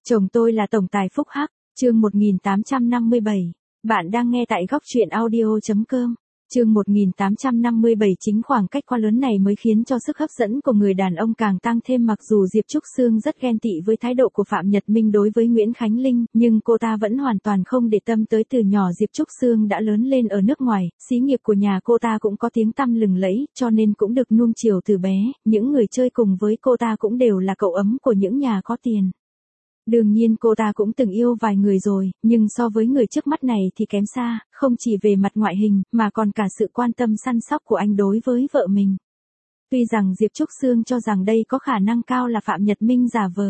Chồng tôi là tổng tài phúc hắc, chương 1857. Bạn đang nghe tại góc truyện audio.com. Chương 1857 chính khoảng cách quá lớn này mới khiến cho sức hấp dẫn của người đàn ông càng tăng thêm. Mặc dù Diệp Trúc Sương rất ghen tị với thái độ của Phạm Nhật Minh đối với Nguyễn Khánh Linh, nhưng cô ta vẫn hoàn toàn không để tâm tới. Từ nhỏ Diệp Trúc Sương đã lớn lên ở nước ngoài, xí nghiệp của nhà cô ta cũng có tiếng tăm lừng lẫy, cho nên cũng được nuông chiều từ bé, những người chơi cùng với cô ta cũng đều là cậu ấm của những nhà có tiền. Đương nhiên cô ta cũng từng yêu vài người rồi, nhưng so với người trước mắt này thì kém xa, không chỉ về mặt ngoại hình, mà còn cả sự quan tâm săn sóc của anh đối với vợ mình. Tuy rằng Diệp Trúc Sương cho rằng đây có khả năng cao là Phạm Nhật Minh giả vờ.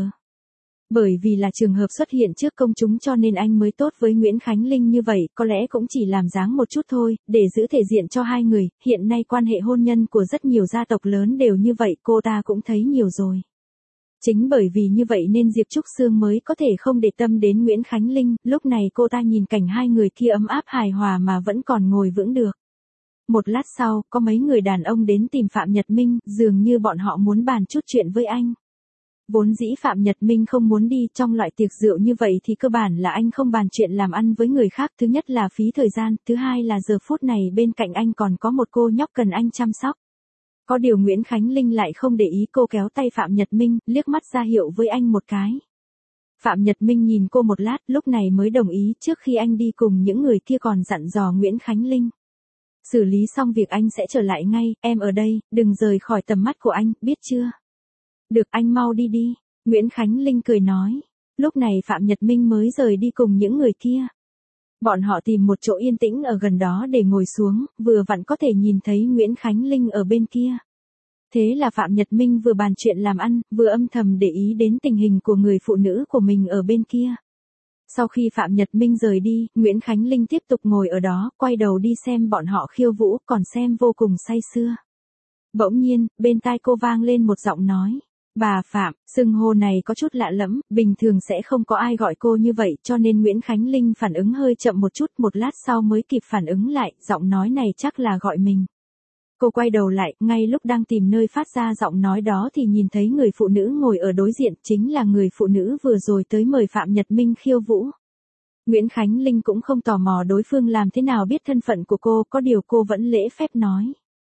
Bởi vì là trường hợp xuất hiện trước công chúng cho nên anh mới tốt với Nguyễn Khánh Linh như vậy, có lẽ cũng chỉ làm dáng một chút thôi, để giữ thể diện cho hai người. Hiện nay quan hệ hôn nhân của rất nhiều gia tộc lớn đều như vậy, cô ta cũng thấy nhiều rồi. Chính bởi vì như vậy nên Diệp Trúc Sương mới có thể không để tâm đến Nguyễn Khánh Linh, lúc này cô ta nhìn cảnh hai người kia ấm áp hài hòa mà vẫn còn ngồi vững được. Một lát sau, có mấy người đàn ông đến tìm Phạm Nhật Minh, dường như bọn họ muốn bàn chút chuyện với anh. Vốn dĩ Phạm Nhật Minh không muốn đi, trong loại tiệc rượu như vậy thì cơ bản là anh không bàn chuyện làm ăn với người khác, thứ nhất là phí thời gian, thứ hai là giờ phút này bên cạnh anh còn có một cô nhóc cần anh chăm sóc. Có điều Nguyễn Khánh Linh lại không để ý, cô kéo tay Phạm Nhật Minh, liếc mắt ra hiệu với anh một cái. Phạm Nhật Minh nhìn cô một lát, lúc này mới đồng ý. Trước khi anh đi cùng những người kia còn dặn dò Nguyễn Khánh Linh. Xử lý xong việc anh sẽ trở lại ngay, em ở đây, đừng rời khỏi tầm mắt của anh, biết chưa? Được, anh mau đi đi, Nguyễn Khánh Linh cười nói. Lúc này Phạm Nhật Minh mới rời đi cùng những người kia. Bọn họ tìm một chỗ yên tĩnh ở gần đó để ngồi xuống, vừa vặn có thể nhìn thấy Nguyễn Khánh Linh ở bên kia. Thế là Phạm Nhật Minh vừa bàn chuyện làm ăn, vừa âm thầm để ý đến tình hình của người phụ nữ của mình ở bên kia. Sau khi Phạm Nhật Minh rời đi, Nguyễn Khánh Linh tiếp tục ngồi ở đó, quay đầu đi xem bọn họ khiêu vũ, còn xem vô cùng say sưa. Bỗng nhiên, bên tai cô vang lên một giọng nói. Bà Phạm, xưng hô này có chút lạ lẫm, bình thường sẽ không có ai gọi cô như vậy, cho nên Nguyễn Khánh Linh phản ứng hơi chậm một chút, một lát sau mới kịp phản ứng lại, giọng nói này chắc là gọi mình. Cô quay đầu lại, ngay lúc đang tìm nơi phát ra giọng nói đó thì nhìn thấy người phụ nữ ngồi ở đối diện, chính là người phụ nữ vừa rồi tới mời Phạm Nhật Minh khiêu vũ. Nguyễn Khánh Linh cũng không tò mò đối phương làm thế nào biết thân phận của cô, có điều cô vẫn lễ phép nói.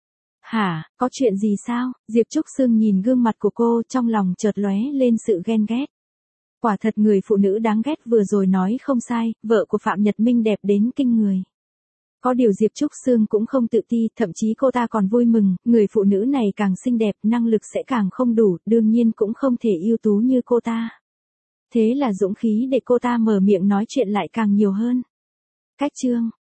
Hả, có chuyện gì sao? Diệp Trúc Sương nhìn gương mặt của cô, trong lòng chợt lóe lên sự ghen ghét. Quả thật người phụ nữ đáng ghét vừa rồi nói không sai, vợ của Phạm Nhật Minh đẹp đến kinh người. Có điều Diệp Trúc Sương cũng không tự ti, thậm chí cô ta còn vui mừng, người phụ nữ này càng xinh đẹp, năng lực sẽ càng không đủ, đương nhiên cũng không thể ưu tú như cô ta. Thế là dũng khí để cô ta mở miệng nói chuyện lại càng nhiều hơn. Cách chương